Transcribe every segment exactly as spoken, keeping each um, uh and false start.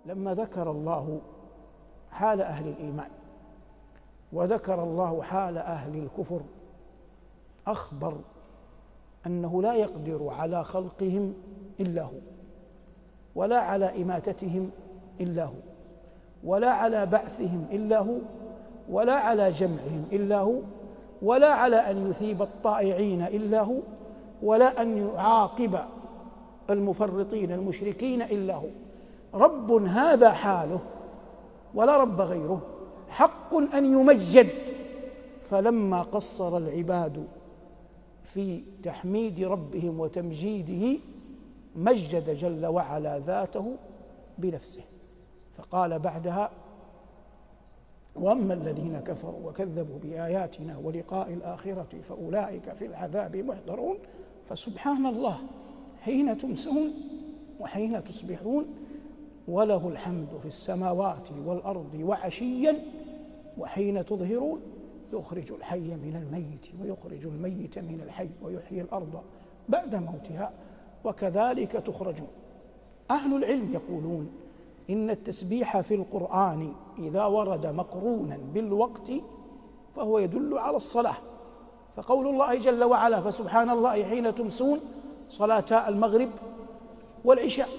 لما ذكر الله حال أهل الإيمان وذكر الله حال أهل الكفر أخبر أنه لا يقدر على خلقهم إلا هو، ولا على إماتتهم إلا هو، ولا على بعثهم إلا هو، ولا على جمعهم إلا هو، ولا على أن يثيب الطائعين إلا هو، ولا أن يعاقب المفرطين المشركين إلا هو. رب هذا حاله ولا رب غيره، حق أن يمجد. فلما قصر العباد في تحميد ربهم وتمجيده مجد جل وعلا ذاته بنفسه، فقال بعدها: وأما الذين كفروا وكذبوا بآياتنا ولقاء الآخرة فأولئك في العذاب محضرون. فسبحان الله حين تمسون وحين تصبحون، وله الحمد في السماوات والأرض وعشيا وحين تظهرون، يخرج الحي من الميت ويخرج الميت من الحي ويحيي الأرض بعد موتها وكذلك تخرجون. أهل العلم يقولون إن التسبيح في القرآن إذا ورد مقرونا بالوقت فهو يدل على الصلاة، فقول الله جل وعلا: فسبحان الله حين تمسون، صلاتا المغرب والعشاء،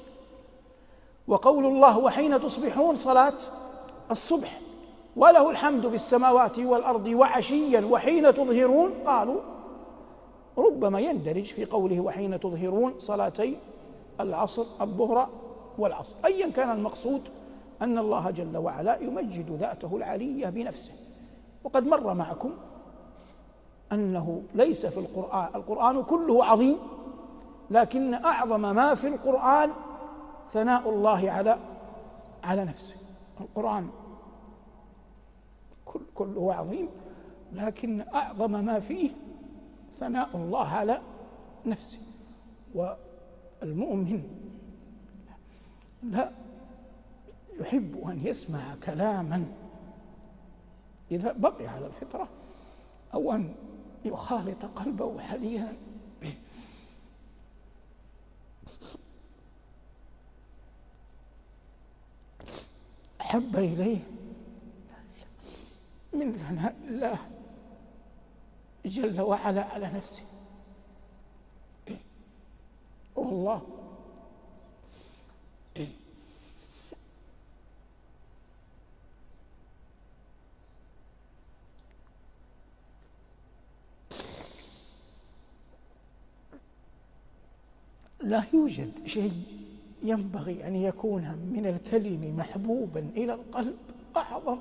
وقول الله وحين تصبحون صلاة الصبح، وله الحمد في السماوات والأرض وعشيا وحين تظهرون، قالوا ربما يندرج في قوله وحين تظهرون صلاتي العصر الظهر والعصر. أيا كان المقصود أن الله جل وعلا يمجد ذاته العلية بنفسه. وقد مر معكم أنه ليس في القرآن، القرآن كله عظيم، لكن أعظم ما في القرآن ثناء الله على على نفسه. القرآن كل كله عظيم، لكن أعظم ما فيه ثناء الله على نفسه. والمؤمن لا يحب أن يسمع كلاما إذا بقي على الفطرة أو أن يخالط قلبه حديثا أحب إليه من ثناء الله جل وعلا على نفسه. والله لا يوجد شيء ينبغي أن يكون من الكلم محبوبا إلى القلب أعظم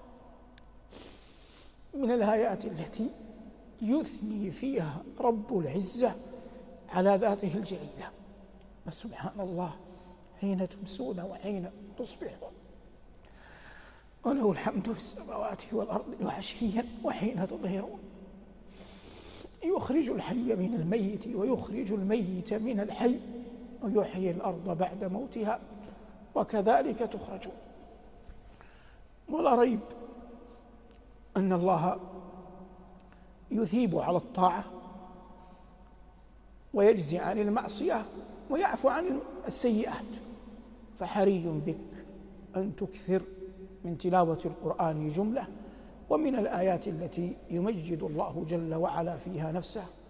من الآيات التي يثني فيها رب العزة على ذاته الجليلة. فسبحان الله حين تمسون وحين تصبحون، وله الحمد في السماوات والأرض وعشيا وحين تظهرون، يخرج الحي من الميت ويخرج الميت من الحي ويحيي الأرض بعد موتها وكذلك تخرجون. ولا ريب أن الله يثيب على الطاعة ويجزي عن المعصية ويعفو عن السيئات، فحري بك أن تكثر من تلاوة القرآن جملة، ومن الآيات التي يمجد الله جل وعلا فيها نفسه